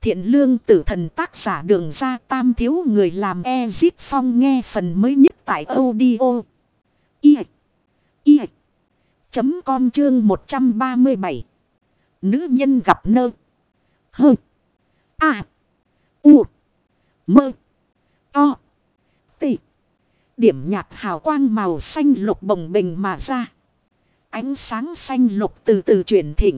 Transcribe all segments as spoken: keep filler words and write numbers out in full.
Thiện lương tử thần tác giả Đường Ra Tam thiếu người làm Ezip Phong nghe phần mới nhất tại audio. I. I. Chấm com chương một trăm ba mươi bảy. Nữ nhân gặp nơ. Hơ. A. U. Mơ. To. Tị. Điểm nhạt hào quang màu xanh lục bồng bềnh mà ra. Ánh sáng xanh lục từ từ chuyển thịnh.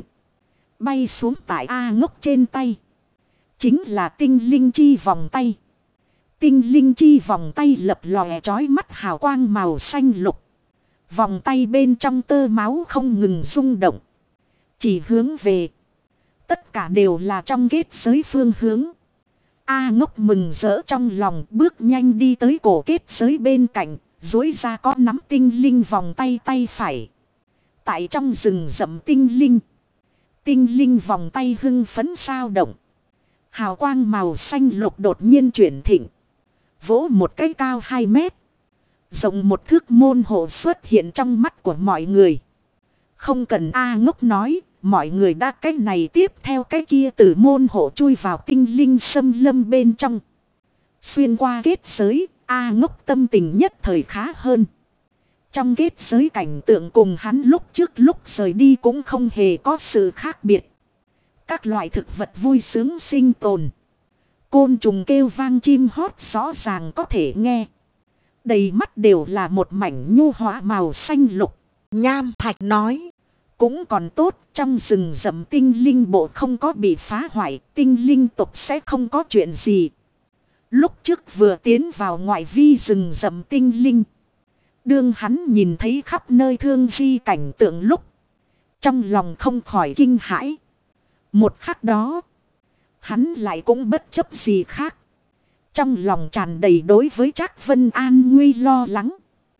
Bay xuống tại A Ngốc trên tay. Chính là tinh linh chi vòng tay. Tinh linh chi vòng tay lập lòe chói mắt hào quang màu xanh lục. Vòng tay bên trong tơ máu không ngừng rung động. Chỉ hướng về. Tất cả đều là trong kết giới phương hướng. A Ngốc mừng rỡ trong lòng, bước nhanh đi tới cổ kết giới bên cạnh. Duỗi ra có nắm tinh linh vòng tay tay phải. Tại trong rừng rậm tinh linh. Tinh linh vòng tay hưng phấn sao động. Hào quang màu xanh lục đột nhiên chuyển thịnh. Vỗ một cái cao hai mét. Rộng một thước môn hộ xuất hiện trong mắt của mọi người. Không cần A Ngốc nói, mọi người đã cái này tiếp theo cái kia từ môn hộ chui vào tinh linh xâm lâm bên trong. Xuyên qua kết giới, A Ngốc tâm tình nhất thời khá hơn. Trong kết giới cảnh tượng cùng hắn lúc trước lúc rời đi cũng không hề có sự khác biệt. Các loại thực vật vui sướng sinh tồn. Côn trùng kêu vang chim hót rõ ràng có thể nghe. Đầy mắt đều là một mảnh nhu hóa màu xanh lục. Nham Thạch nói. Cũng còn tốt, trong rừng rậm tinh linh bộ không có bị phá hoại, tinh linh tộc sẽ không có chuyện gì. Lúc trước vừa tiến vào ngoại vi rừng rậm tinh linh. Đương hắn nhìn thấy khắp nơi thương di cảnh tượng lúc. Trong lòng không khỏi kinh hãi. Một khắc đó, hắn lại cũng bất chấp gì khác. Trong lòng tràn đầy đối với Trác Vân an nguy lo lắng.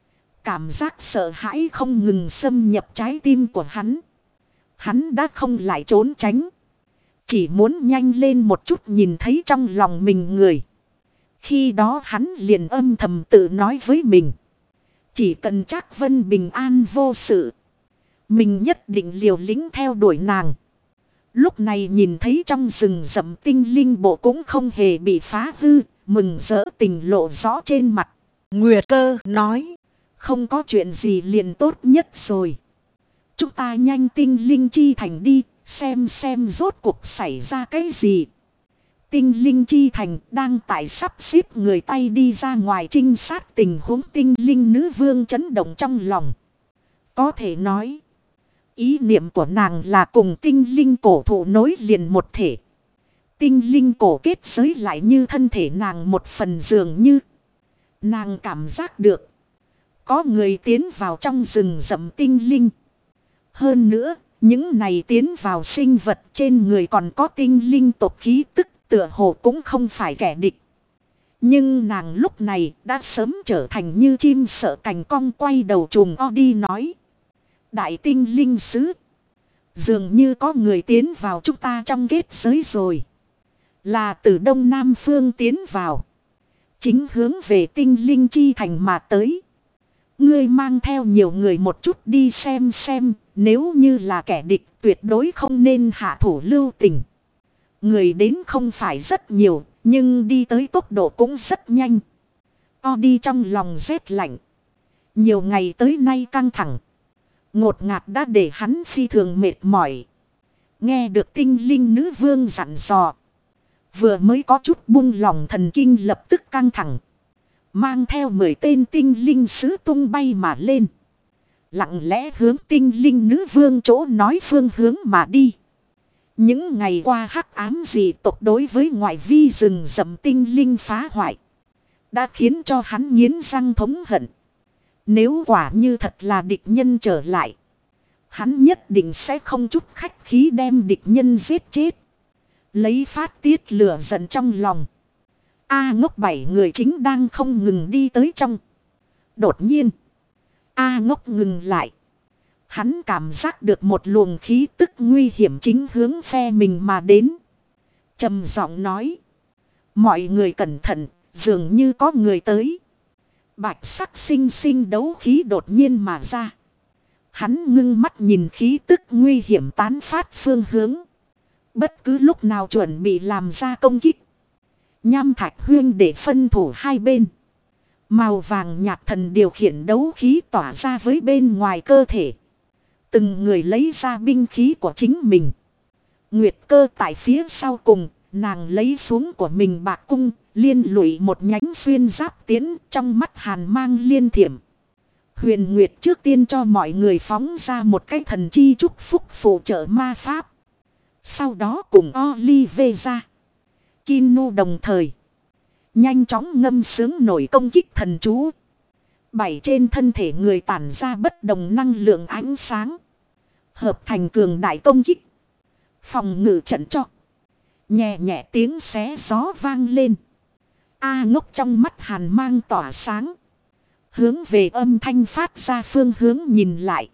Cảm giác sợ hãi không ngừng xâm nhập trái tim của hắn. Hắn đã không lại trốn tránh. Chỉ muốn nhanh lên một chút nhìn thấy trong lòng mình người. Khi đó hắn liền âm thầm tự nói với mình. Chỉ cần Trác Vân bình an vô sự. Mình nhất định liều lĩnh theo đuổi nàng. Lúc này nhìn thấy trong rừng rậm tinh linh bộ cũng không hề bị phá hư. Mừng rỡ tình lộ rõ trên mặt. Nguyệt Cơ nói. Không có chuyện gì liền tốt nhất rồi. Chúng ta nhanh tinh linh chi thành đi. Xem xem rốt cuộc xảy ra cái gì. Tinh linh chi thành đang tại sắp xếp người tay đi ra ngoài trinh sát tình huống tinh linh nữ vương chấn động trong lòng. Có thể nói. Ý niệm của nàng là cùng tinh linh cổ thụ nối liền một thể. Tinh linh cổ kết giới lại như thân thể nàng một phần dường như. Nàng cảm giác được. Có người tiến vào trong rừng rậm tinh linh. Hơn nữa, những này tiến vào sinh vật trên người còn có tinh linh tộc khí tức tựa hồ cũng không phải kẻ địch. Nhưng nàng lúc này đã sớm trở thành như chim sợ cành cong quay đầu trùng o đi nói. Đại tinh linh sứ. Dường như có người tiến vào chúng ta trong kết giới rồi. Là từ đông nam phương tiến vào. Chính hướng về tinh linh chi thành mà tới. Ngươi mang theo nhiều người một chút đi xem xem. Nếu như là kẻ địch tuyệt đối không nên hạ thủ lưu tình. Người đến không phải rất nhiều. Nhưng đi tới tốc độ cũng rất nhanh. O đi trong lòng rét lạnh. Nhiều ngày tới nay căng thẳng. Ngột ngạt đã để hắn phi thường mệt mỏi. Nghe được tinh linh nữ vương dặn dò. Vừa mới có chút buông lòng thần kinh lập tức căng thẳng. Mang theo mười tên tinh linh sứ tung bay mà lên. Lặng lẽ hướng tinh linh nữ vương chỗ nói phương hướng mà đi. Những ngày qua hắc ám dị tộc đối với ngoại vi rừng rậm tinh linh phá hoại. Đã khiến cho hắn nghiến răng thống hận. Nếu quả như thật là địch nhân trở lại. Hắn nhất định sẽ không chút khách khí đem địch nhân giết chết. Lấy phát tiết lửa giận trong lòng. A Ngốc bảy người chính đang không ngừng đi tới trong. Đột nhiên. A Ngốc ngừng lại. Hắn cảm giác được một luồng khí tức nguy hiểm chính hướng phe mình mà đến. Trầm giọng nói. Mọi người cẩn thận, dường như có người tới. Bạch sắc sinh sinh đấu khí đột nhiên mà ra. Hắn ngưng mắt nhìn khí tức nguy hiểm tán phát phương hướng. Bất cứ lúc nào chuẩn bị làm ra công kích. Nham Thạch Huyên để phân thủ hai bên. Màu vàng nhạt thần điều khiển đấu khí tỏa ra với bên ngoài cơ thể. Từng người lấy ra binh khí của chính mình. Nguyệt Cơ tại phía sau cùng, nàng lấy xuống của mình bạc cung, liên lụy một nhánh xuyên giáp tiến trong mắt hàn mang liên thiểm. Huyền Nguyệt trước tiên cho mọi người phóng ra một cái thần chi chúc phúc phụ trợ ma pháp. Sau đó cùng Olivera, Kinu đồng thời. Nhanh chóng ngâm sướng nổi công kích thần chú. Bảy trên thân thể người tản ra bất đồng năng lượng ánh sáng. Hợp thành cường đại công kích. Phòng ngự trận cho. Nhẹ nhẹ tiếng xé gió vang lên. A Ngốc trong mắt hàn mang tỏa sáng. Hướng về âm thanh phát ra phương hướng nhìn lại.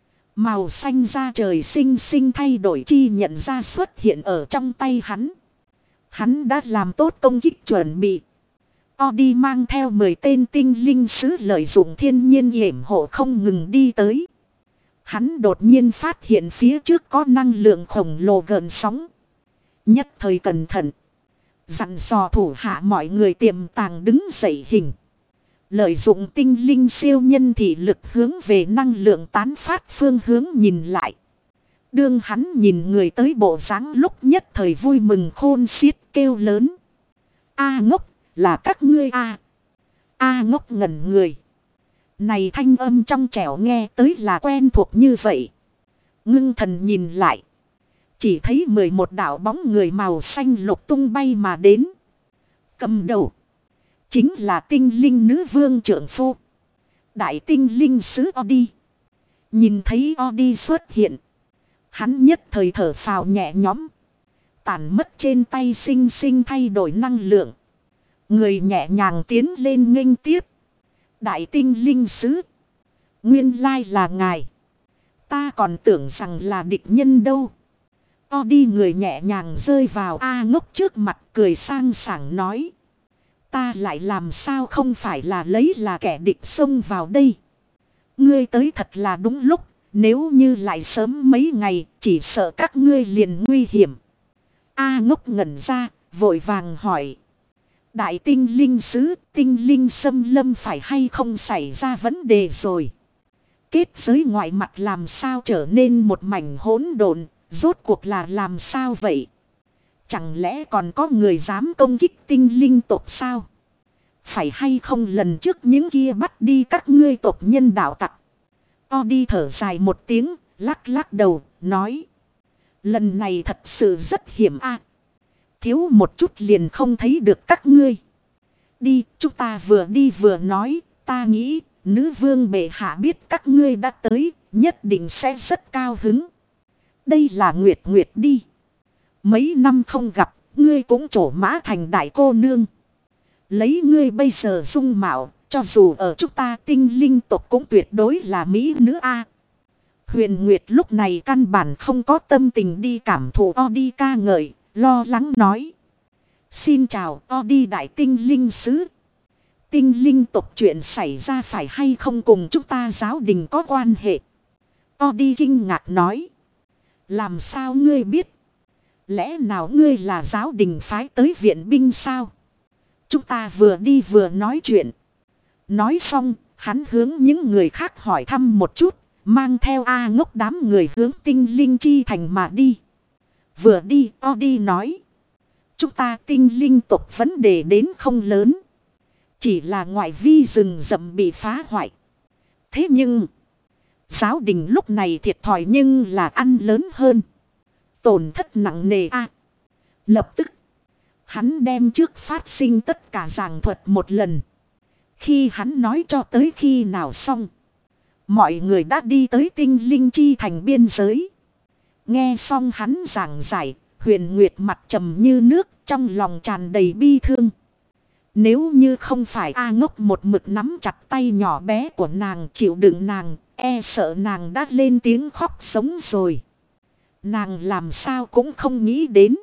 Màu xanh da trời sinh sinh thay đổi chi nhận ra xuất hiện ở trong tay hắn. Hắn đã làm tốt công kích chuẩn bị. Odi mang theo mười tên tinh linh sứ lợi dụng thiên nhiên yểm hộ không ngừng đi tới. Hắn đột nhiên phát hiện phía trước có năng lượng khổng lồ gợn sóng. Nhất thời cẩn thận. Dặn dò thủ hạ mọi người tiềm tàng đứng dậy hình. Lợi dụng tinh linh siêu nhân thị lực hướng về năng lượng tán phát phương hướng nhìn lại. Đương hắn nhìn người tới bộ dáng lúc nhất thời vui mừng khôn xiết kêu lớn. A Ngốc, là các ngươi a. A Ngốc ngẩn người. Này thanh âm trong trẻo nghe tới là quen thuộc như vậy. Ngưng thần nhìn lại. Chỉ thấy mười một đạo bóng người màu xanh lục tung bay mà đến. Cầm đầu. Chính là tinh linh nữ vương trưởng phu. Đại tinh linh sứ Odi. Nhìn thấy Odi xuất hiện. Hắn nhất thời thở phào nhẹ nhõm. Tản mất trên tay sinh sinh thay đổi năng lượng. Người nhẹ nhàng tiến lên nghênh tiếp. Đại tinh linh sứ. Nguyên lai là ngài. Ta còn tưởng rằng là địch nhân đâu. Odi người nhẹ nhàng rơi vào A Ngốc trước mặt cười sang sảng nói. Ta lại làm sao không phải là lấy là kẻ địch xông vào đây. Ngươi tới thật là đúng lúc. Nếu như lại sớm mấy ngày chỉ sợ các ngươi liền nguy hiểm. A Ngốc ngẩn ra vội vàng hỏi. Đại tinh linh sứ tinh linh xâm lâm phải hay không xảy ra vấn đề rồi. Kết giới ngoại mặt làm sao trở nên một mảnh hỗn độn. Rốt cuộc là làm sao vậy? Chẳng lẽ còn có người dám công kích tinh linh tộc sao? Phải hay không lần trước những kia bắt đi các ngươi tộc nhân đạo tặc? Odi thở dài một tiếng, lắc lắc đầu, nói. Lần này thật sự rất hiểm a. Thiếu một chút liền không thấy được các ngươi. Đi, chúng ta vừa đi vừa nói, ta nghĩ, nữ vương bệ hạ biết các ngươi đã tới, nhất định sẽ rất cao hứng. Đây là Nguyệt Nguyệt đi. Mấy năm không gặp, ngươi cũng trổ mã thành đại cô nương. Lấy ngươi bây giờ dung mạo, cho dù ở chúng ta tinh linh tộc cũng tuyệt đối là mỹ nữ a. Huyền Nguyệt lúc này căn bản không có tâm tình đi cảm thụ Odi ca ngợi, lo lắng nói. Xin chào Odi đại tinh linh sứ. Tinh linh tộc chuyện xảy ra phải hay không cùng chúng ta giáo đình có quan hệ? Odi kinh ngạc nói. Làm sao ngươi biết? Lẽ nào ngươi là giáo đình phái tới viện binh sao? Chúng ta vừa đi vừa nói chuyện. Nói xong, hắn hướng những người khác hỏi thăm một chút, mang theo A Ngốc đám người hướng tinh linh chi thành mà đi. Vừa đi, Odi nói. Chúng ta tinh linh tộc vấn đề đến không lớn. Chỉ là ngoại vi rừng rậm bị phá hoại. Thế nhưng, giáo đình lúc này thiệt thòi nhưng là ăn lớn hơn. Tổn thất nặng nề a. Lập tức, hắn đem trước phát sinh tất cả giảng thuật một lần. Khi hắn nói cho tới khi nào xong, mọi người đã đi tới tinh linh chi thành biên giới. Nghe xong hắn giảng giải, Huyền Nguyệt mặt trầm như nước, trong lòng tràn đầy bi thương. Nếu như không phải A Ngốc một mực nắm chặt tay nhỏ bé của nàng chịu đựng nàng, e sợ nàng đã lên tiếng khóc sống rồi. Nàng làm sao cũng không nghĩ đến.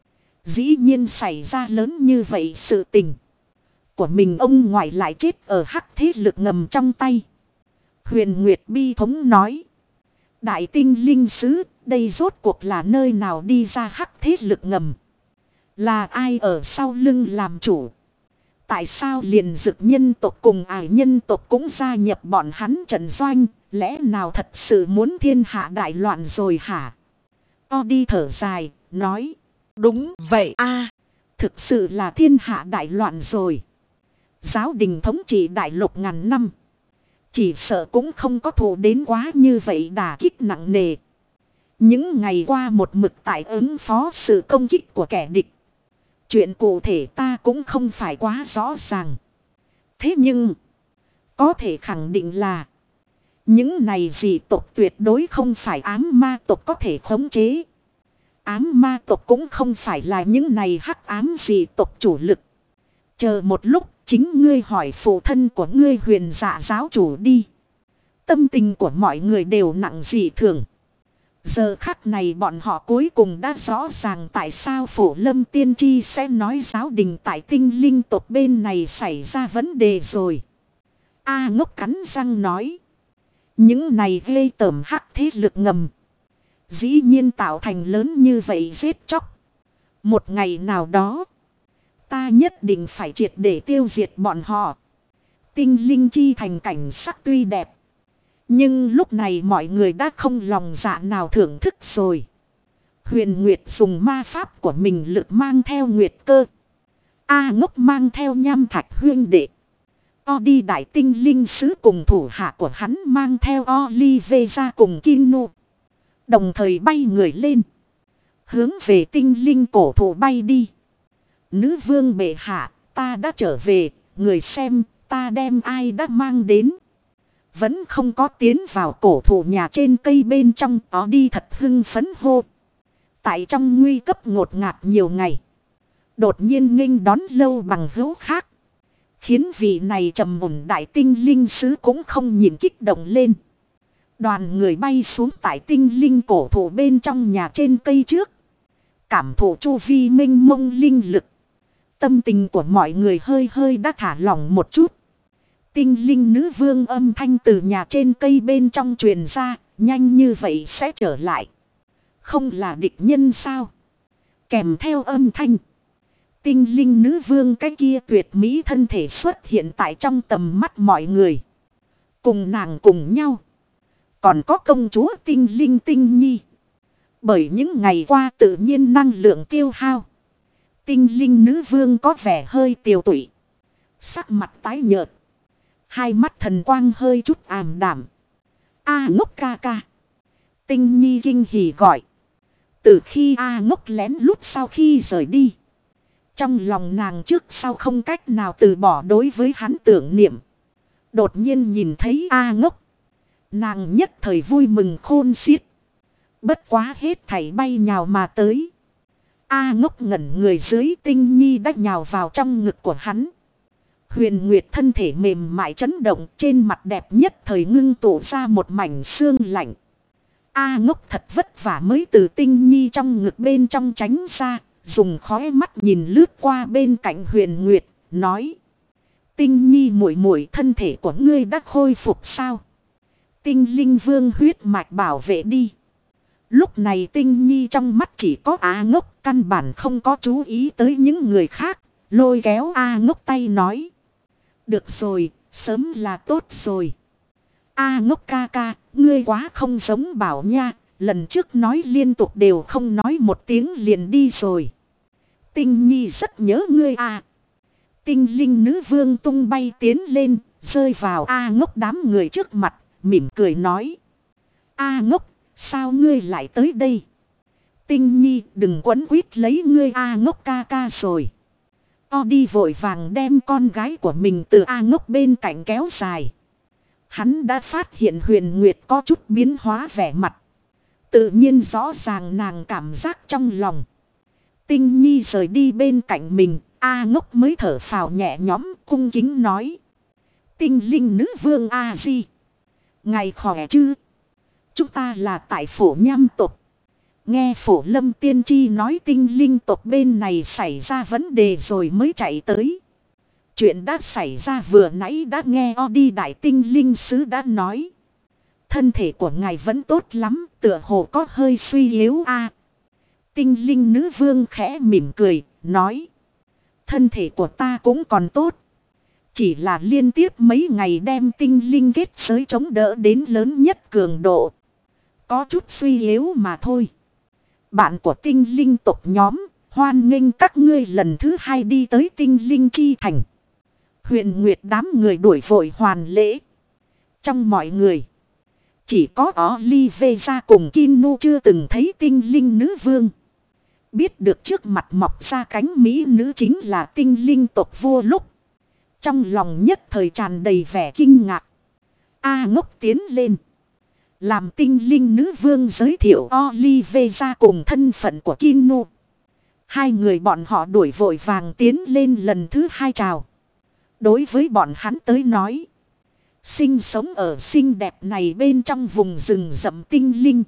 Dĩ nhiên xảy ra lớn như vậy sự tình. Của mình ông ngoại lại chết ở hắc thế lực ngầm trong tay. Huyền Nguyệt bi thống nói. Đại tinh linh sứ, Đây rốt cuộc là nơi nào đi ra hắc thế lực ngầm? Là ai ở sau lưng làm chủ? Tại sao liền dực nhân tộc cùng ải nhân tộc cũng gia nhập bọn hắn trận doanh? Lẽ nào thật sự muốn thiên hạ đại loạn rồi hả? O đi thở dài, nói. Đúng vậy a, thực sự là thiên hạ đại loạn rồi. Giáo đình thống trị đại lục ngàn năm. Chỉ sợ cũng không có thù đến quá như vậy đả kích nặng nề. Những ngày qua một mực tại ứng phó sự công kích của kẻ địch. Chuyện cụ thể ta cũng không phải quá rõ ràng. Thế nhưng, có thể khẳng định là những này dị tộc tuyệt đối không phải ám ma tộc có thể khống chế. Ám ma tộc cũng không phải là những này hắc ám dị tộc chủ lực. Chờ một lúc, chính ngươi hỏi phụ thân của ngươi Huyền Dạ giáo chủ đi. Tâm tình của mọi người đều nặng dị thường. Giờ khắc này bọn họ cuối cùng đã rõ ràng tại sao Phổ Lâm Tiên Tri sẽ nói giáo đình tại tinh linh tộc bên này xảy ra vấn đề rồi. A Ngốc cắn răng nói. Những này ghê tởm hắc thế lực ngầm. Dĩ nhiên tạo thành lớn như vậy giết chóc. Một ngày nào đó, ta nhất định phải triệt để tiêu diệt bọn họ. Tinh linh chi thành cảnh sắc tuy đẹp. Nhưng lúc này mọi người đã không lòng dạ nào thưởng thức rồi. Huyền Nguyệt dùng ma pháp của mình lực mang theo Nguyệt cơ. A Ngốc mang theo Nham Thạch huyên đệ. O đi đại tinh linh sứ cùng thủ hạ của hắn mang theo Olive ra cùng Kinu. Đồng thời bay người lên. Hướng về tinh linh cổ thụ bay đi. Nữ vương bệ hạ, ta đã trở về, người xem, ta đem ai đã mang đến. Vẫn không có tiến vào cổ thụ nhà trên cây bên trong, ó đi thật hưng phấn hô. Tại trong nguy cấp ngột ngạt nhiều ngày. Đột nhiên nghênh đón lâu bằng hữu khác. Khiến vị này trầm ổn đại tinh linh sứ cũng không nhìn kích động lên. Đoàn người bay xuống tại tinh linh cổ thụ bên trong nhà trên cây trước. Cảm thụ chu vi minh mông linh lực. Tâm tình của mọi người hơi hơi đã thả lỏng một chút. Tinh linh nữ vương âm thanh từ nhà trên cây bên trong truyền ra. Nhanh như vậy sẽ trở lại. Không là địch nhân sao? Kèm theo âm thanh. Tinh linh nữ vương cái kia tuyệt mỹ thân thể xuất hiện tại trong tầm mắt mọi người. Cùng nàng cùng nhau. Còn có công chúa tinh linh tinh nhi. Bởi những ngày qua tự nhiên năng lượng tiêu hao. Tinh linh nữ vương có vẻ hơi tiều tụy. Sắc mặt tái nhợt. Hai mắt thần quang hơi chút ảm đảm. A Ngốc ca ca. Tinh nhi kinh hỉ gọi. Từ khi A Ngốc lén lút sau khi rời đi. Trong lòng nàng trước sau không cách nào từ bỏ đối với hắn tưởng niệm. Đột nhiên nhìn thấy A Ngốc. Nàng nhất thời vui mừng khôn xiết. Bất quá hết thảy bay nhào mà tới. A Ngốc ngẩn người dưới, Tinh nhi đã nhào vào trong ngực của hắn. Huyền Nguyệt thân thể mềm mại chấn động, trên mặt đẹp nhất thời ngưng tụ ra một mảnh xương lạnh. A Ngốc thật vất vả mới từ Tinh nhi trong ngực bên trong tránh ra. Dùng khóe mắt nhìn lướt qua bên cạnh Huyền Nguyệt, nói. Tinh nhi muội muội, thân thể của ngươi đã khôi phục sao? Tinh linh vương huyết mạch bảo vệ đi. Lúc này Tinh nhi trong mắt chỉ có A Ngốc, căn bản không có chú ý tới những người khác. Lôi kéo A Ngốc tay nói. Được rồi, sớm là tốt rồi. A Ngốc ca ca, ngươi quá không giống Bảo nha. Lần trước nói liên tục đều không nói một tiếng liền đi rồi. Tinh nhi rất nhớ ngươi à. Tinh linh nữ vương tung bay tiến lên, rơi vào A Ngốc đám người trước mặt, mỉm cười nói. A Ngốc, sao ngươi lại tới đây? Tinh nhi đừng quấn quýt lấy ngươi A Ngốc ca ca rồi. O đi vội vàng đem con gái của mình từ A Ngốc bên cạnh kéo dài. Hắn đã phát hiện Huyền Nguyệt có chút biến hóa vẻ mặt. Tự nhiên rõ ràng nàng cảm giác trong lòng. Tinh nhi rời đi bên cạnh mình, A Ngốc mới thở phào nhẹ nhõm cung kính nói. Tinh linh nữ vương A Di. Ngài khỏe chứ? Chúng ta là tại phổ nham tộc. Nghe phổ lâm tiên tri nói tinh linh tộc bên này xảy ra vấn đề rồi mới chạy tới. Chuyện đã xảy ra vừa nãy đã nghe O đi đại tinh linh sứ đã nói. Thân thể của ngài vẫn tốt lắm, tựa hồ có hơi suy yếu a. Tinh linh nữ vương khẽ mỉm cười, nói. Thân thể của ta cũng còn tốt. Chỉ là liên tiếp mấy ngày đem tinh linh kết giới chống đỡ đến lớn nhất cường độ. Có chút suy yếu mà thôi. Bạn của tinh linh tộc nhóm, hoan nghênh các ngươi lần thứ hai đi tới tinh linh chi thành. Huyền Nguyệt đám người đuổi vội hoàn lễ. Trong mọi người, chỉ có Olivia cùng Kinu chưa từng thấy tinh linh nữ vương. Biết được trước mặt mọc ra cánh mỹ nữ chính là tinh linh tộc vua lúc. Trong lòng nhất thời tràn đầy vẻ kinh ngạc. A Ngốc tiến lên. Làm tinh linh nữ vương giới thiệu Olivia cùng thân phận của Kinu. Hai người bọn họ đuổi vội vàng tiến lên lần thứ hai chào. Đối với bọn hắn tới nói. Sinh sống ở xinh đẹp này bên trong vùng rừng rậm tinh linh.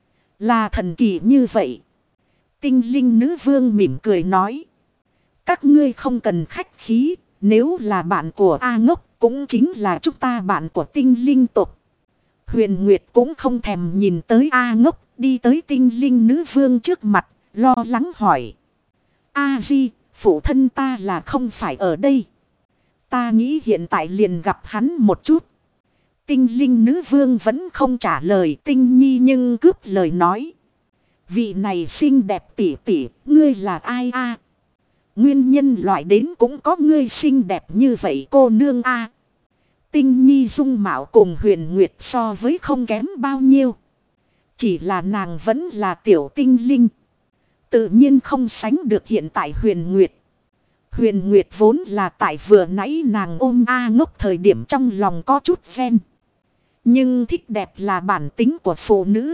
Là thần kỳ như vậy. Tinh linh nữ vương mỉm cười nói. Các ngươi không cần khách khí. Nếu là bạn của A Ngốc cũng chính là chúng ta bạn của tinh linh tộc. Huyền Nguyệt cũng không thèm nhìn tới A Ngốc. Đi tới tinh linh nữ vương trước mặt. Lo lắng hỏi. A Di, phụ thân ta là không phải ở đây. Ta nghĩ hiện tại liền gặp hắn một chút. Tinh linh nữ vương vẫn không trả lời Tinh Nhi nhưng cướp lời nói. Vị này xinh đẹp tỉ tỉ, ngươi là ai a? Nguyên nhân loại đến cũng có ngươi xinh đẹp như vậy cô nương a. Tinh Nhi dung mạo cùng Huyền Nguyệt so với không kém bao nhiêu. Chỉ là nàng vẫn là tiểu tinh linh. Tự nhiên không sánh được hiện tại Huyền Nguyệt. Huyền Nguyệt vốn là tại vừa nãy nàng ôm A Ngốc thời điểm trong lòng có chút ghen. Nhưng thích đẹp là bản tính của phụ nữ.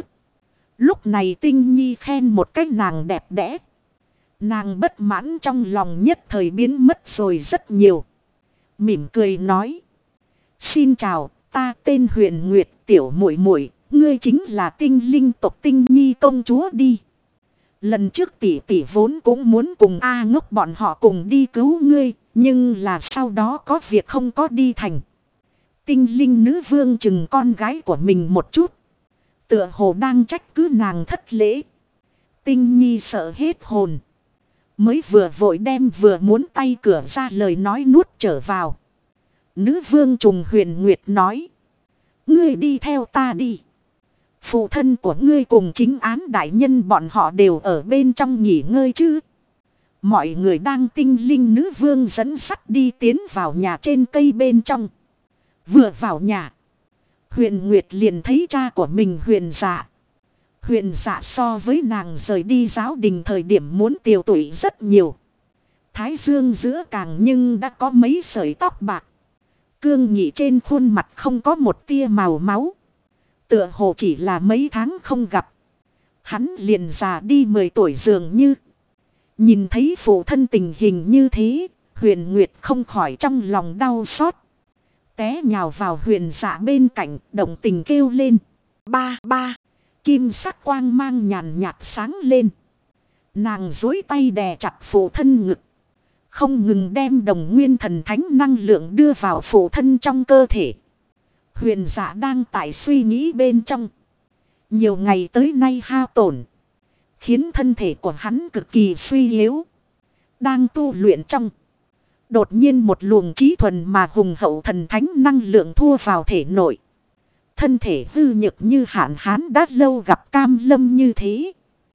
Lúc này Tinh Nhi khen một cách nàng đẹp đẽ. Nàng bất mãn trong lòng nhất thời biến mất rồi rất nhiều. Mỉm cười nói. Xin chào, ta tên Huyền Nguyệt tiểu muội muội, ngươi chính là tinh linh tộc Tinh Nhi công chúa đi. Lần trước tỷ tỷ vốn cũng muốn cùng A Ngốc bọn họ cùng đi cứu ngươi, nhưng là sau đó có việc không có đi thành. Tinh linh nữ vương chừng con gái của mình một chút. Tựa hồ đang trách cứ nàng thất lễ. Tinh Nhi sợ hết hồn. Mới vừa vội đem vừa muốn tay cửa ra lời nói nuốt trở vào. Nữ vương trùng Huyền Nguyệt nói. Ngươi đi theo ta đi. Phụ thân của ngươi cùng chính án đại nhân bọn họ đều ở bên trong nghỉ ngơi chứ. Mọi người đang tinh linh nữ vương dẫn sắt đi tiến vào nhà trên cây bên trong. Vừa vào nhà. Huyền Nguyệt liền thấy cha của mình Huyền Dạ. Huyền Dạ so với nàng rời đi giáo đình thời điểm muốn tiều tụy rất nhiều. Thái dương giữa càng nhưng đã có mấy sợi tóc bạc. Cương nghị trên khuôn mặt không có một tia màu máu. Tựa hồ chỉ là mấy tháng không gặp. Hắn liền già đi mười tuổi dường như. Nhìn thấy phụ thân tình hình như thế. Huyền Nguyệt không khỏi trong lòng đau xót. Té nhào vào Huyền Dạ bên cạnh. Động tình kêu lên. Ba ba. Kim sắc quang mang nhàn nhạt sáng lên. Nàng dối tay đè chặt phụ thân ngực. Không ngừng đem đồng nguyên thần thánh năng lượng đưa vào phụ thân trong cơ thể. Huyền Dạ đang tại suy nghĩ bên trong. Nhiều ngày tới nay hao tổn. Khiến thân thể của hắn cực kỳ suy yếu. Đang tu luyện trong. Đột nhiên một luồng trí thuần mà hùng hậu thần thánh năng lượng thua vào thể nội. Thân thể hư nhược như hạn hán đã lâu gặp cam lâm như thế.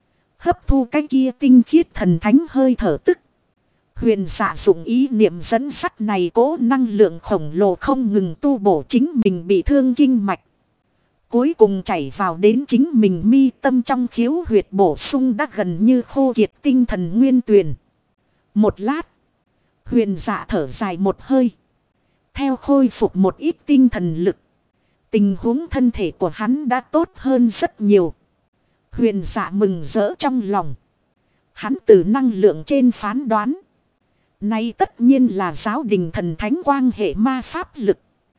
Hấp thu cái kia tinh khiết thần thánh hơi thở tức. Huyền Dạ dụng ý niệm dẫn sắt này cố năng lượng khổng lồ không ngừng tu bổ chính mình bị thương kinh mạch. Cuối cùng chảy vào đến chính mình mi tâm trong khiếu huyệt bổ sung đã gần như khô kiệt tinh thần nguyên tuyền. Một lát. Huyền Dạ thở dài một hơi. Theo khôi phục một ít tinh thần lực. Tình huống thân thể của hắn đã tốt hơn rất nhiều. Huyền Dạ mừng rỡ trong lòng. Hắn từ năng lượng trên phán đoán. Nay tất nhiên là giáo đình thần thánh quang hệ ma pháp lực.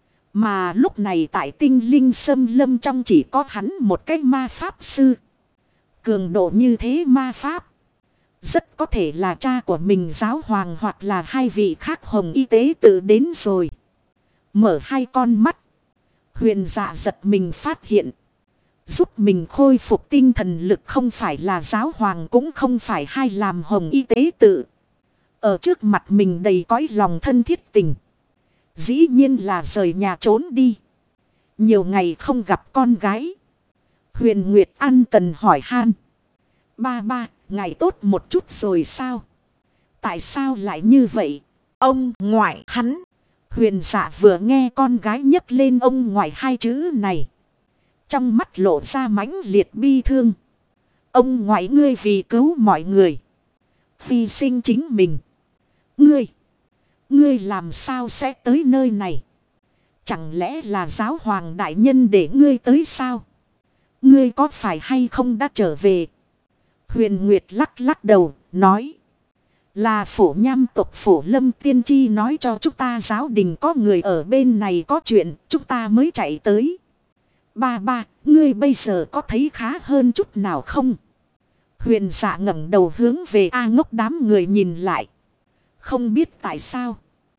Mà lúc này tại tinh linh xâm lâm trong chỉ có hắn một cái ma pháp sư. Cường độ như thế ma pháp. Rất có thể là cha của mình giáo hoàng hoặc là hai vị khác hồng y tế tự đến rồi. Mở hai con mắt. Huyền dạ giật mình phát hiện. Giúp mình khôi phục tinh thần lực không phải là giáo hoàng cũng không phải hay làm hồng y tế tự. Ở trước mặt mình đầy cõi lòng thân thiết tình. Dĩ nhiên là rời nhà trốn đi. Nhiều ngày không gặp con gái. Huyền Nguyệt An cần hỏi han. Ba ba, ngày tốt một chút rồi sao? Tại sao lại như vậy? Ông ngoại hắn. Huyền dạ vừa nghe con gái nhấc lên ông ngoại hai chữ này. Trong mắt lộ ra mãnh liệt bi thương. Ông ngoại ngươi vì cứu mọi người. Hy sinh chính mình. Ngươi. Ngươi làm sao sẽ tới nơi này? Chẳng lẽ là giáo hoàng đại nhân để ngươi tới sao? Ngươi có phải hay không đã trở về? Huyền Nguyệt lắc lắc đầu, nói. Là phổ nham tộc phổ lâm tiên tri nói cho chúng ta giáo đình có người ở bên này có chuyện, chúng ta mới chạy tới. Ba ba, ngươi bây giờ có thấy khá hơn chút nào không? Huyền dạ ngẩng đầu hướng về A Ngốc đám người nhìn lại. Không biết tại sao.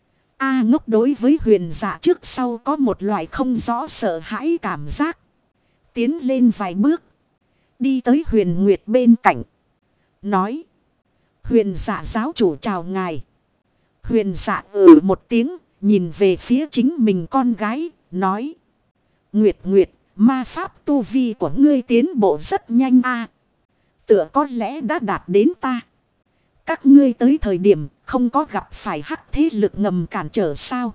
A Ngốc đối với huyền dạ trước sau có một loại không rõ sợ hãi cảm giác. Tiến lên vài bước. Đi tới huyền nguyệt bên cạnh. Nói. Huyền dạ giáo chủ chào ngài. Huyền dạ ừ một tiếng. Nhìn về phía chính mình con gái. Nói. Nguyệt Nguyệt. Ma pháp tu vi của ngươi tiến bộ rất nhanh a. Tựa có lẽ đã đạt đến ta. Các ngươi tới thời điểm không có gặp phải hắc thế lực ngầm cản trở sao?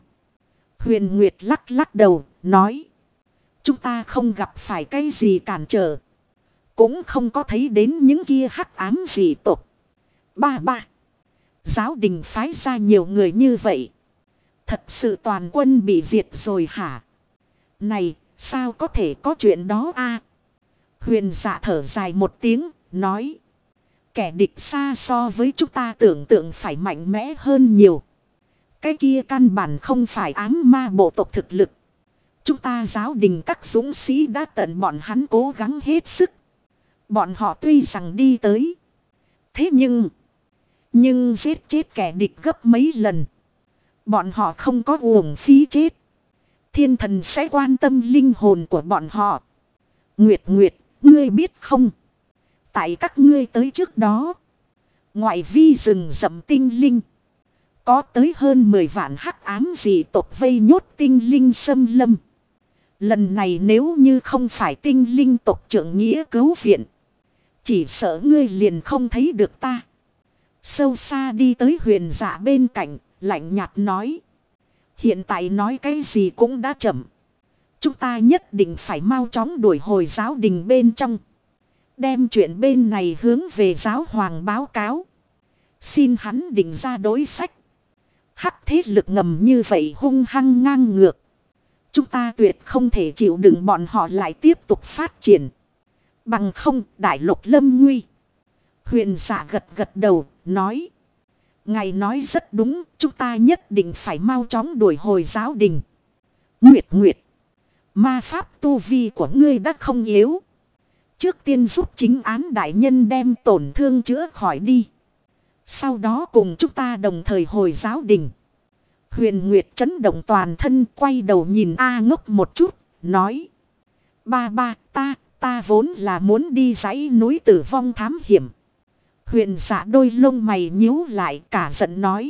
Huyền Nguyệt lắc lắc đầu, nói. Chúng ta không gặp phải cái gì cản trở. Cũng không có thấy đến những kia hắc ám gì tộc. Ba ba. Giáo đình phái ra nhiều người như vậy. Thật sự toàn quân bị diệt rồi hả? Này, sao có thể có chuyện đó a? Huyền dạ thở dài một tiếng, nói. Kẻ địch xa so với chúng ta tưởng tượng phải mạnh mẽ hơn nhiều. Cái kia căn bản không phải ám ma bộ tộc thực lực. Chúng ta giáo đình các dũng sĩ đã tận bọn hắn cố gắng hết sức. Bọn họ tuy rằng đi tới. Thế nhưng. Nhưng giết chết kẻ địch gấp mấy lần. Bọn họ không có uổng phí chết. Thiên thần sẽ quan tâm linh hồn của bọn họ. Nguyệt Nguyệt, ngươi biết không? Tại các ngươi tới trước đó. Ngoại vi rừng rậm tinh linh. Có tới hơn mười vạn hắc ám dị tộc vây nhốt tinh linh xâm lâm. Lần này nếu như không phải tinh linh tộc trưởng nghĩa cứu viện. Chỉ sợ ngươi liền không thấy được ta. Sâu xa đi tới huyền dạ bên cạnh, lạnh nhạt nói. Hiện tại nói cái gì cũng đã chậm. Chúng ta nhất định phải mau chóng đuổi hồi giáo đình bên trong. Đem chuyện bên này hướng về giáo hoàng báo cáo. Xin hắn định ra đối sách. Hắc thế lực ngầm như vậy hung hăng ngang ngược. Chúng ta tuyệt không thể chịu đựng bọn họ lại tiếp tục phát triển. Bằng không đại lục lâm nguy. Huyền dạ gật gật đầu, nói. Ngài nói rất đúng, chúng ta nhất định phải mau chóng đuổi hồi giáo đình. Nguyệt Nguyệt. Ma pháp tu vi của ngươi đã không yếu. Trước tiên giúp chính án đại nhân đem tổn thương chữa khỏi đi. Sau đó cùng chúng ta đồng thời hồi giáo đình. Huyền Nguyệt chấn động toàn thân quay đầu nhìn A Ngốc một chút, nói. Ba ba ta, ta vốn là muốn đi dãy núi tử vong thám hiểm. Huyền dạ đôi lông mày nhíu lại cả giận nói.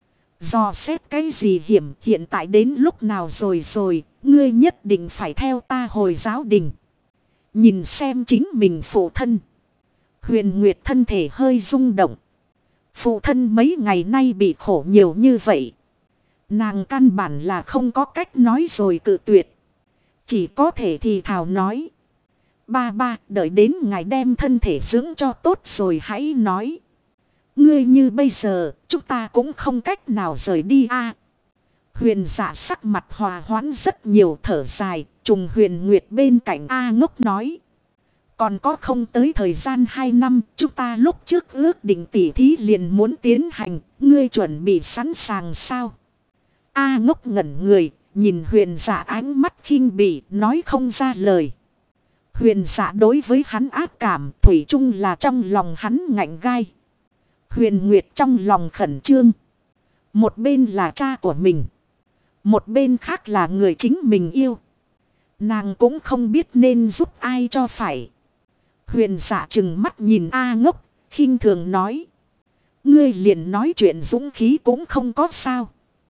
Dò xét cái gì hiểm hiện tại đến lúc nào rồi rồi, ngươi nhất định phải theo ta hồi giáo đình. Nhìn xem chính mình phụ thân. Huyền Nguyệt thân thể hơi rung động. Phụ thân mấy ngày nay bị khổ nhiều như vậy. Nàng căn bản là không có cách nói rồi cự tuyệt. Chỉ có thể thì thào nói. Ba ba đợi đến ngày đem thân thể dưỡng cho tốt rồi hãy nói. Ngươi như bây giờ chúng ta cũng không cách nào rời đi a. Huyền dạ sắc mặt hòa hoãn rất nhiều thở dài. Trùng Huyền Nguyệt bên cạnh A Ngốc nói. Còn có không tới thời gian hai năm, chúng ta lúc trước ước định tỉ thí liền muốn tiến hành, ngươi chuẩn bị sẵn sàng sao? A Ngốc ngẩn người, nhìn huyền dạ ánh mắt khinh bỉ, nói không ra lời. Huyền dạ đối với hắn ác cảm, thủy chung là trong lòng hắn ngạnh gai. Huyền Nguyệt trong lòng khẩn trương. Một bên là cha của mình. Một bên khác là người chính mình yêu. Nàng cũng không biết nên giúp ai cho phải. Huyền dạ trừng mắt nhìn A Ngốc, khinh thường nói. Ngươi liền nói chuyện dũng khí cũng không có sao.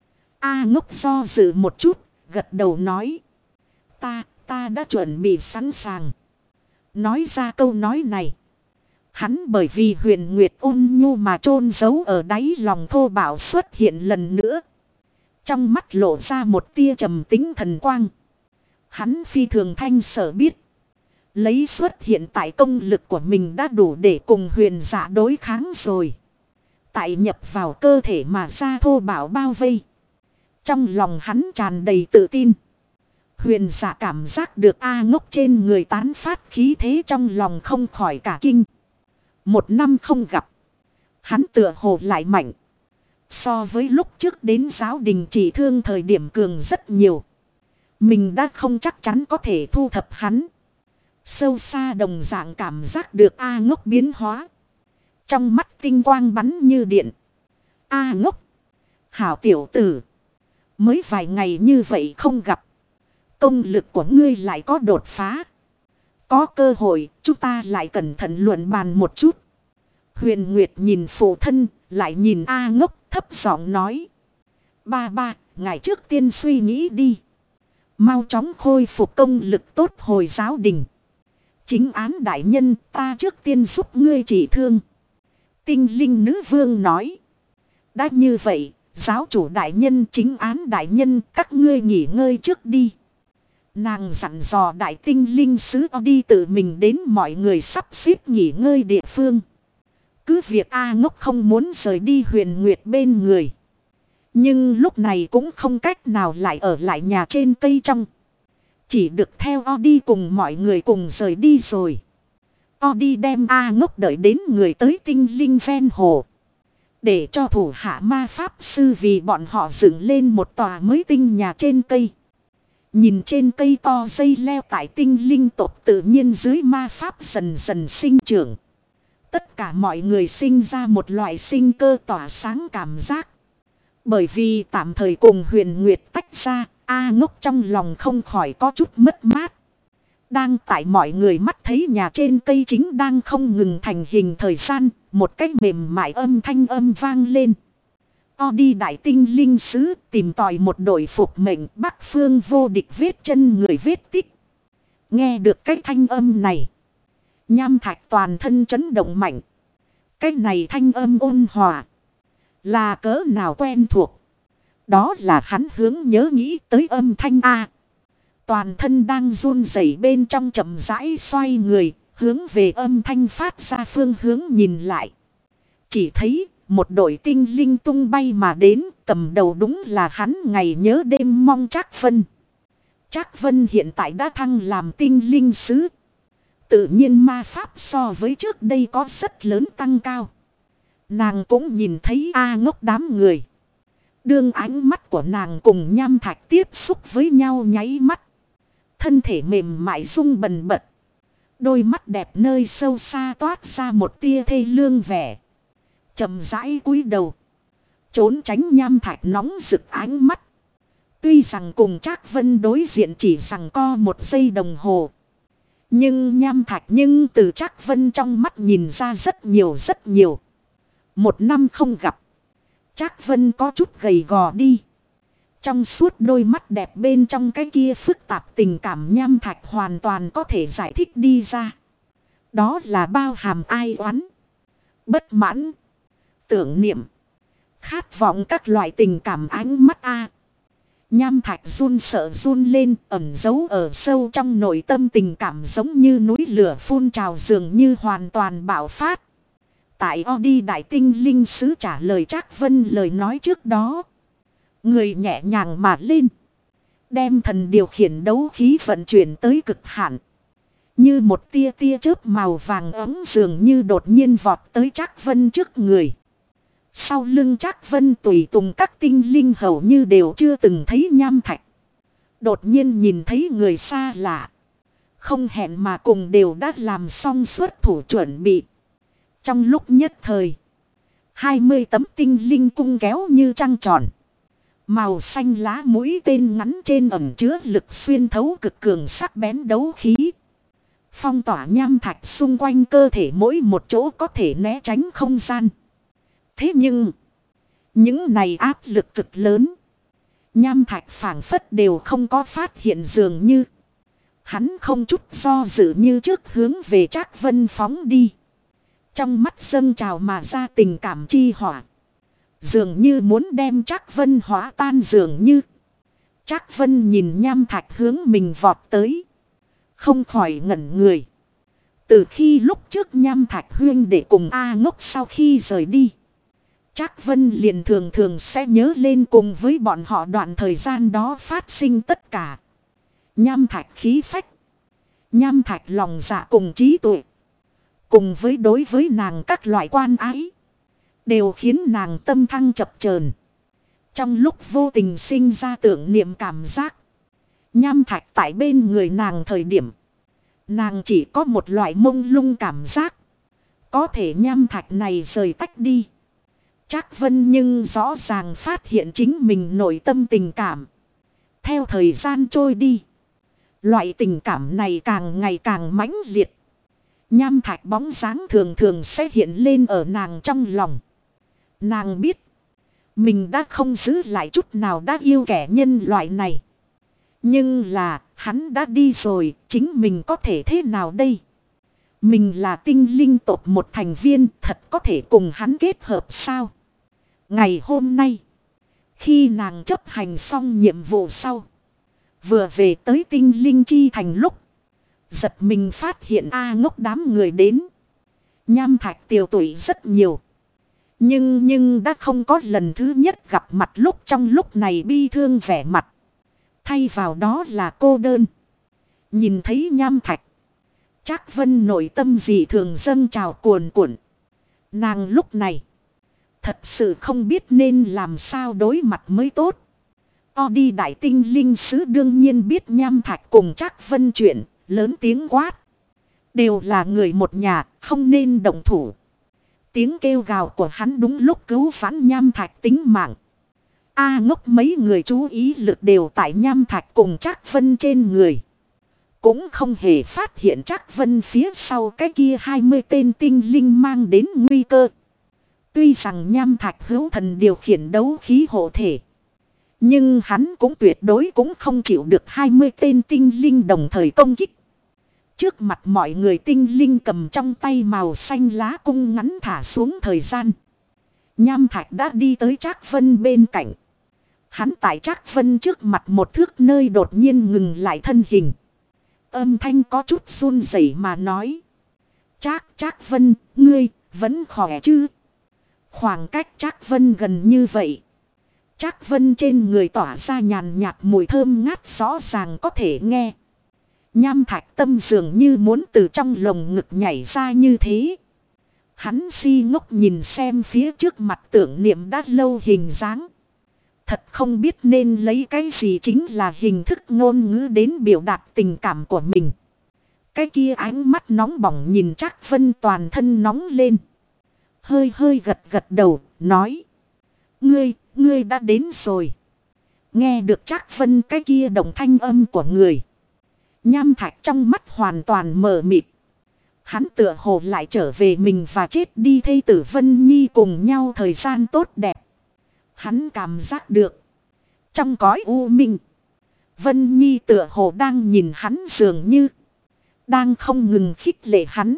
A Ngốc do dự một chút, gật đầu nói. Ta, ta đã chuẩn bị sẵn sàng. Nói ra câu nói này. Hắn bởi vì huyền nguyệt ôn nhu mà chôn giấu ở đáy lòng thô bạo xuất hiện lần nữa. Trong mắt lộ ra một tia trầm tính thần quang. Hắn phi thường thanh sở biết. Lấy xuất hiện tại công lực của mình đã đủ để cùng huyền giả đối kháng rồi. Tại nhập vào cơ thể mà ra thô bạo bao vây. Trong lòng hắn tràn đầy tự tin. Huyền giả cảm giác được A Ngốc trên người tán phát khí thế trong lòng không khỏi cả kinh. Một năm không gặp. Hắn tựa hồ lại mạnh. So với lúc trước đến giáo đình chỉ thương thời điểm cường rất nhiều. Mình đã không chắc chắn có thể thu thập hắn. Sâu xa đồng dạng cảm giác được A Ngốc biến hóa. Trong mắt tinh quang bắn như điện. A Ngốc. Hảo tiểu tử. Mới vài ngày như vậy không gặp. Công lực của ngươi lại có đột phá. Có cơ hội chúng ta lại cẩn thận luận bàn một chút. Huyền Nguyệt nhìn phụ thân lại nhìn A Ngốc thấp giọng nói. Ba ba, ngày trước tiên suy nghĩ đi. Mau chóng khôi phục công lực tốt hồi giáo đình. Chính án đại nhân ta trước tiên giúp ngươi trị thương. Tinh linh nữ vương nói. Đã như vậy, giáo chủ đại nhân chính án đại nhân các ngươi nghỉ ngơi trước đi. Nàng dặn dò đại tinh linh sứ đi tự mình đến mọi người sắp xếp nghỉ ngơi địa phương. Cứ việc A Ngốc không muốn rời đi Huyền Nguyệt bên người. Nhưng lúc này cũng không cách nào lại ở lại nhà trên cây trong. Chỉ được theo Odi cùng mọi người cùng rời đi rồi. Odi đem A Ngốc đợi đến người tới tinh linh ven hồ. Để cho thủ hạ ma pháp sư vì bọn họ dựng lên một tòa mới tinh nhà trên cây. Nhìn trên cây to dây leo tại tinh linh tộc tự nhiên dưới ma pháp dần dần sinh trưởng. Tất cả mọi người sinh ra một loại sinh cơ tỏa sáng cảm giác. Bởi vì tạm thời cùng Huyền Nguyệt tách ra, A Ngốc trong lòng không khỏi có chút mất mát. Đang tại mọi người mắt thấy nhà trên cây chính đang không ngừng thành hình thời gian, một cách mềm mại âm thanh âm vang lên. Odi đại tinh linh sứ tìm tòi một đội phục mệnh Bắc phương vô địch vết chân người vết tích. Nghe được cái thanh âm này. Nham Thạch toàn thân chấn động mạnh. Cái này thanh âm ôn hòa. Là cỡ nào quen thuộc. Đó là hắn hướng nhớ nghĩ tới âm thanh A. Toàn thân đang run rẩy bên trong chậm rãi xoay người. Hướng về âm thanh phát ra phương hướng nhìn lại. Chỉ thấy một đội tinh linh tung bay mà đến. Cầm đầu đúng là hắn ngày nhớ đêm mong Trác Vân. Trác Vân hiện tại đã thăng làm tinh linh sứ. Tự nhiên ma pháp so với trước đây có rất lớn tăng cao. Nàng cũng nhìn thấy A Ngốc đám người. Đương ánh mắt của nàng cùng Nham Thạch tiếp xúc với nhau nháy mắt. Thân thể mềm mại rung bần bật. Đôi mắt đẹp nơi sâu xa toát ra một tia thê lương vẻ. Chậm rãi cúi đầu. Trốn tránh Nham Thạch nóng rực ánh mắt. Tuy rằng cùng Trác Vân đối diện chỉ rằng co một giây đồng hồ. Nhưng Nham Thạch nhưng từ Trác Vân trong mắt nhìn ra rất nhiều rất nhiều. Một năm không gặp. Trác Vân có chút gầy gò đi. Trong suốt đôi mắt đẹp bên trong cái kia phức tạp tình cảm Nham Thạch hoàn toàn có thể giải thích đi ra. Đó là bao hàm ai oán. Bất mãn. Tưởng niệm. Khát vọng các loại tình cảm ánh mắt A. Nham Thạch run sợ run lên ẩn giấu ở sâu trong nội tâm tình cảm giống như núi lửa phun trào dường như hoàn toàn bạo phát. Tại Odi đại tinh linh sứ trả lời Trác Vân lời nói trước đó. Người nhẹ nhàng mà lên. Đem thần điều khiển đấu khí vận chuyển tới cực hạn. Như một tia tia chớp màu vàng ấm dường như đột nhiên vọt tới Trác Vân trước người. Sau lưng Trác Vân tùy tùng các tinh linh hầu như đều chưa từng thấy Nham Thạch. Đột nhiên nhìn thấy người xa lạ. Không hẹn mà cùng đều đã làm xong xuất thủ chuẩn bị. Trong lúc nhất thời. Hai mươi tấm tinh linh cung kéo như trăng tròn. Màu xanh lá mũi tên ngắn trên ẩn chứa lực xuyên thấu cực cường sắc bén đấu khí. Phong tỏa nham thạch xung quanh cơ thể mỗi một chỗ có thể né tránh không gian. Thế nhưng, những này áp lực cực lớn. Nham thạch phảng phất đều không có phát hiện dường như. Hắn không chút do dự như trước hướng về Trác Vân phóng đi. Trong mắt dâng trào mà ra tình cảm chi hỏa. Dường như muốn đem Trác Vân hóa tan dường như. Trác Vân nhìn nham thạch hướng mình vọt tới. Không khỏi ngẩn người. Từ khi lúc trước nham thạch huyên để cùng A Ngốc sau khi rời đi. Trác Vân liền thường thường sẽ nhớ lên cùng với bọn họ đoạn thời gian đó phát sinh tất cả. Nham thạch khí phách. Nham thạch lòng dạ cùng trí tuệ. Cùng với đối với nàng các loại quan ái. Đều khiến nàng tâm thăng chập chờn. Trong lúc vô tình sinh ra tưởng niệm cảm giác. Nham thạch tại bên người nàng thời điểm. Nàng chỉ có một loại mông lung cảm giác. Có thể nham thạch này rời tách đi. Trác Vân nhưng rõ ràng phát hiện chính mình nội tâm tình cảm. Theo thời gian trôi đi. Loại tình cảm này càng ngày càng mãnh liệt. Nham thạch bóng dáng thường thường sẽ hiện lên ở nàng trong lòng. Nàng biết. Mình đã không giữ lại chút nào đã yêu kẻ nhân loại này. Nhưng là hắn đã đi rồi. Chính mình có thể thế nào đây? Mình là tinh linh tộc một thành viên. Thật có thể cùng hắn kết hợp sao? Ngày hôm nay. Khi nàng chấp hành xong nhiệm vụ sau. Vừa về tới tinh linh chi thành lúc. Giật mình phát hiện A Ngốc đám người đến. Nham thạch tiều tụy rất nhiều. Nhưng nhưng đã không có lần thứ nhất gặp mặt lúc trong lúc này bi thương vẻ mặt. Thay vào đó là cô đơn. Nhìn thấy nham thạch. Trác Vân nội tâm dị thường dâng trào cuồn cuộn. Nàng lúc này. Thật sự không biết nên làm sao đối mặt mới tốt. O đi đại tinh linh sứ đương nhiên biết nham thạch cùng Trác Vân chuyện. Lớn tiếng quát. Đều là người một nhà. Không nên động thủ. Tiếng kêu gào của hắn đúng lúc cứu vãn nham thạch tính mạng. A Ngốc mấy người chú ý lực đều tại nham thạch cùng Trác Vân trên người. Cũng không hề phát hiện Trác Vân phía sau cái kia hai mươi tên tinh linh mang đến nguy cơ. Tuy rằng nham thạch hữu thần điều khiển đấu khí hộ thể. Nhưng hắn cũng tuyệt đối cũng không chịu được hai mươi tên tinh linh đồng thời công kích. Trước mặt mọi người tinh linh cầm trong tay màu xanh lá cung ngắn thả xuống thời gian. Nham thạch đã đi tới Trác Vân bên cạnh. Hắn tại Trác Vân trước mặt một thước nơi đột nhiên ngừng lại thân hình. Âm thanh có chút run rẩy mà nói. Trác Trác Vân, ngươi vẫn khỏe chứ? Khoảng cách Trác Vân gần như vậy. Trác Vân trên người tỏa ra nhàn nhạt mùi thơm ngát rõ ràng có thể nghe. Nham thạch tâm dường như muốn từ trong lồng ngực nhảy ra như thế. Hắn si ngốc nhìn xem phía trước mặt tưởng niệm đã lâu hình dáng. Thật không biết nên lấy cái gì chính là hình thức ngôn ngữ đến biểu đạt tình cảm của mình. Cái kia ánh mắt nóng bỏng nhìn Trác Vân toàn thân nóng lên. Hơi hơi gật gật đầu, nói. Ngươi, ngươi đã đến rồi. Nghe được Trác Vân cái kia đồng thanh âm của người. Nham thạch trong mắt hoàn toàn mờ mịt. Hắn tựa hồ lại trở về mình và chết đi thây tử Vân Nhi cùng nhau thời gian tốt đẹp. Hắn cảm giác được. Trong cõi u minh. Vân Nhi tựa hồ đang nhìn hắn dường như. Đang không ngừng khích lệ hắn.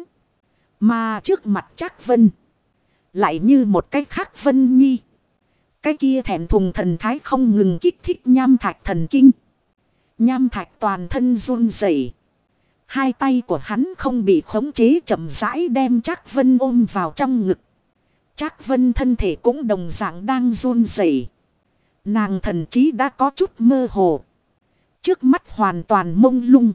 Mà trước mặt Trác Vân. Lại như một cái khác Vân Nhi. Cái kia thẹn thùng thần thái không ngừng kích thích nham thạch thần kinh. Nham thạch toàn thân run rẩy. Hai tay của hắn không bị khống chế chậm rãi đem Trác Vân ôm vào trong ngực. Trác Vân thân thể cũng đồng dạng đang run rẩy. Nàng thần trí đã có chút mơ hồ. Trước mắt hoàn toàn mông lung.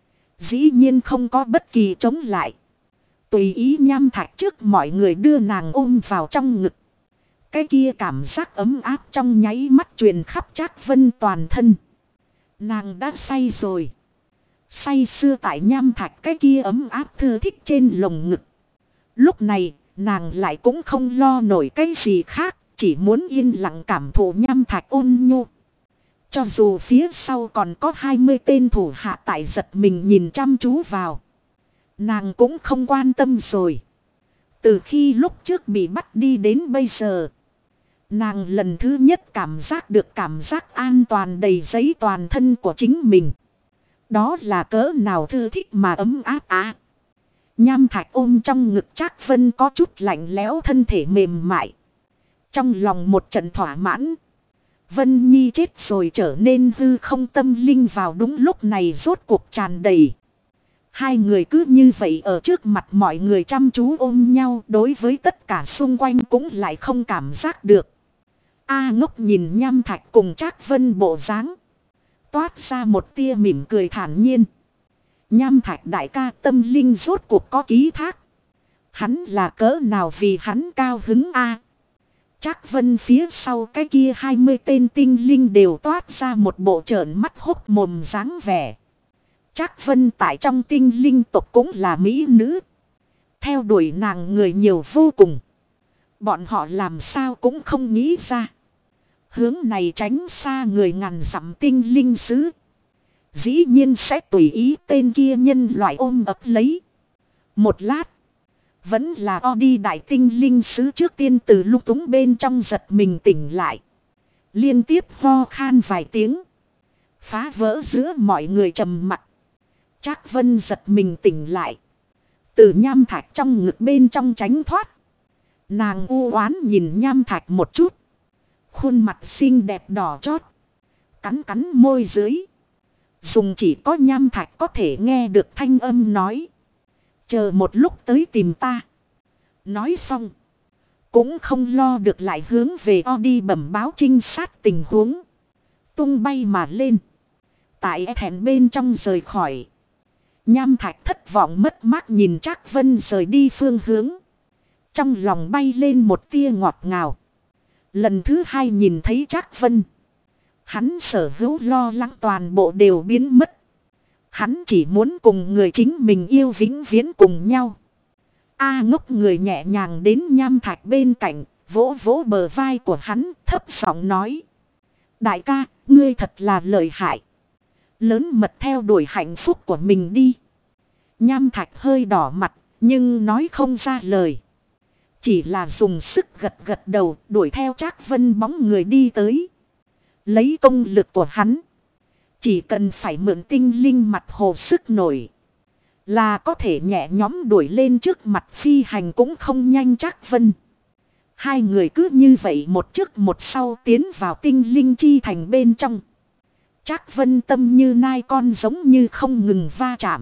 Dĩ nhiên không có bất kỳ chống lại. Tùy ý nham thạch trước mọi người đưa nàng ôm vào trong ngực. Cái kia cảm giác ấm áp trong nháy mắt truyền khắp Trác Vân toàn thân. Nàng đã say rồi. Say sưa tại nham thạch cái kia ấm áp thư thích trên lồng ngực. Lúc này nàng lại cũng không lo nổi cái gì khác. chỉ muốn yên lặng cảm thụ nham thạch ôn nhu. Cho dù phía sau còn có hai mươi tên thủ hạ tại giật mình nhìn chăm chú vào. Nàng cũng không quan tâm rồi. Từ khi lúc trước bị bắt đi đến bây giờ. Nàng lần thứ nhất cảm giác được cảm giác an toàn đầy giấy toàn thân của chính mình. Đó là cỡ nào thư thích mà ấm áp á. Nham thạch ôm trong ngực Trác Vân có chút lạnh lẽo thân thể mềm mại. Trong lòng một trận thỏa mãn. Vân Nhi chết rồi trở nên hư không tâm linh vào đúng lúc này rốt cuộc tràn đầy. Hai người cứ như vậy ở trước mặt mọi người chăm chú ôm nhau đối với tất cả xung quanh cũng lại không cảm giác được. A Ngốc nhìn Nham Thạch cùng Trác Vân bộ dáng, toát ra một tia mỉm cười thản nhiên. Nham Thạch đại ca tâm linh rốt cuộc có ký thác. Hắn là cỡ nào vì hắn cao hứng a. Trác Vân phía sau cái kia hai mươi tên tinh linh đều toát ra một bộ trợn mắt hốc mồm dáng vẻ. Trác Vân tại trong tinh linh tộc cũng là mỹ nữ. Theo đuổi nàng người nhiều vô cùng. Bọn họ làm sao cũng không nghĩ ra. Hướng này tránh xa người ngàn dặm tinh linh sứ. Dĩ nhiên sẽ tùy ý tên kia nhân loại ôm ấp lấy. Một lát. Vẫn là o đi đại tinh linh sứ trước tiên từ lung túng bên trong giật mình tỉnh lại. Liên tiếp ho khan vài tiếng. Phá vỡ giữa mọi người trầm mặc. Trác Vân giật mình tỉnh lại. Từ Nham Thạch trong ngực bên trong tránh thoát. Nàng u oán nhìn Nham Thạch một chút. Khuôn mặt xinh đẹp đỏ chót. Cắn cắn môi dưới. Dùng chỉ có Nham Thạch có thể nghe được thanh âm nói. Chờ một lúc tới tìm ta. Nói xong. Cũng không lo được lại hướng về o đi bẩm báo trinh sát tình huống. Tung bay mà lên. Tại thẹn bên trong rời khỏi. Nham Thạch thất vọng mất mát nhìn Trác Vân rời đi phương hướng. Trong lòng bay lên một tia ngọt ngào. Lần thứ hai nhìn thấy Trác Vân. Hắn sở hữu lo lắng toàn bộ đều biến mất. Hắn chỉ muốn cùng người chính mình yêu vĩnh viễn cùng nhau. A Ngốc người nhẹ nhàng đến Nham Thạch bên cạnh, vỗ vỗ bờ vai của hắn, thấp giọng nói. Đại ca, ngươi thật là lợi hại. Lớn mật theo đuổi hạnh phúc của mình đi. Nham Thạch hơi đỏ mặt, nhưng nói không ra lời. Chỉ là dùng sức gật gật đầu, đuổi theo Trác Vân bóng người đi tới. Lấy công lực của hắn. Chỉ cần phải mượn tinh linh mặt hồ sức nổi. Là có thể nhẹ nhóm đuổi lên trước mặt phi hành cũng không nhanh Trác Vân. Hai người cứ như vậy một trước một sau tiến vào tinh linh chi thành bên trong. Trác Vân tâm như nai con giống như không ngừng va chạm.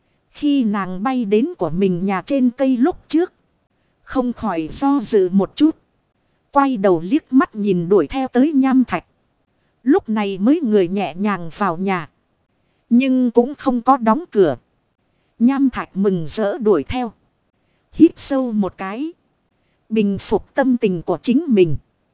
Khi nàng bay đến của mình nhà trên cây lúc trước. Không khỏi do dự một chút. Quay đầu liếc mắt nhìn đuổi theo tới Nham Thạch. Lúc này mới người nhẹ nhàng vào nhà. Nhưng cũng không có đóng cửa. Nham Thạch mừng rỡ đuổi theo. Hít sâu một cái. Bình phục tâm tình của chính mình.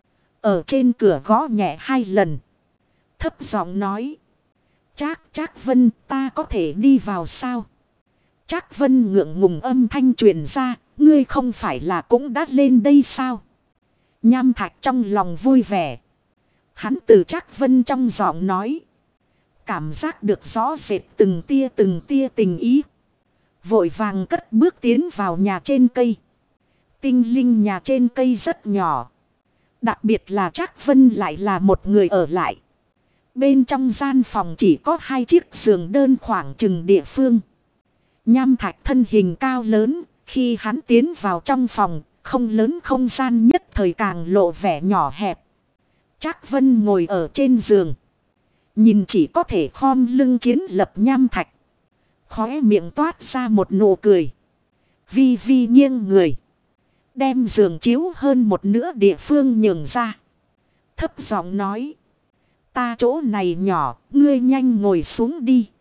Ở trên cửa gõ nhẹ hai lần. Thấp giọng nói. Trác Trác Vân ta có thể đi vào sao? Trác Vân ngượng ngùng âm thanh truyền ra. Ngươi không phải là cũng đã lên đây sao? Nham Thạch trong lòng vui vẻ. Hắn từ Trác Vân trong giọng nói. Cảm giác được rõ rệt từng tia từng tia tình ý. Vội vàng cất bước tiến vào nhà trên cây. Tinh linh nhà trên cây rất nhỏ. Đặc biệt là Trác Vân lại là một người ở lại. Bên trong gian phòng chỉ có hai chiếc giường đơn khoảng chừng địa phương. Nham Thạch thân hình cao lớn. Khi hắn tiến vào trong phòng, không lớn không gian nhất thời càng lộ vẻ nhỏ hẹp. Trác Vân ngồi ở trên giường. Nhìn chỉ có thể khom lưng chiến lập Nham Thạch. Khóe miệng toát ra một nụ cười. Vi vi nghiêng người. Đem giường chiếu hơn một nửa địa phương nhường ra. Thấp giọng nói. Ta chỗ này nhỏ, ngươi nhanh ngồi xuống đi.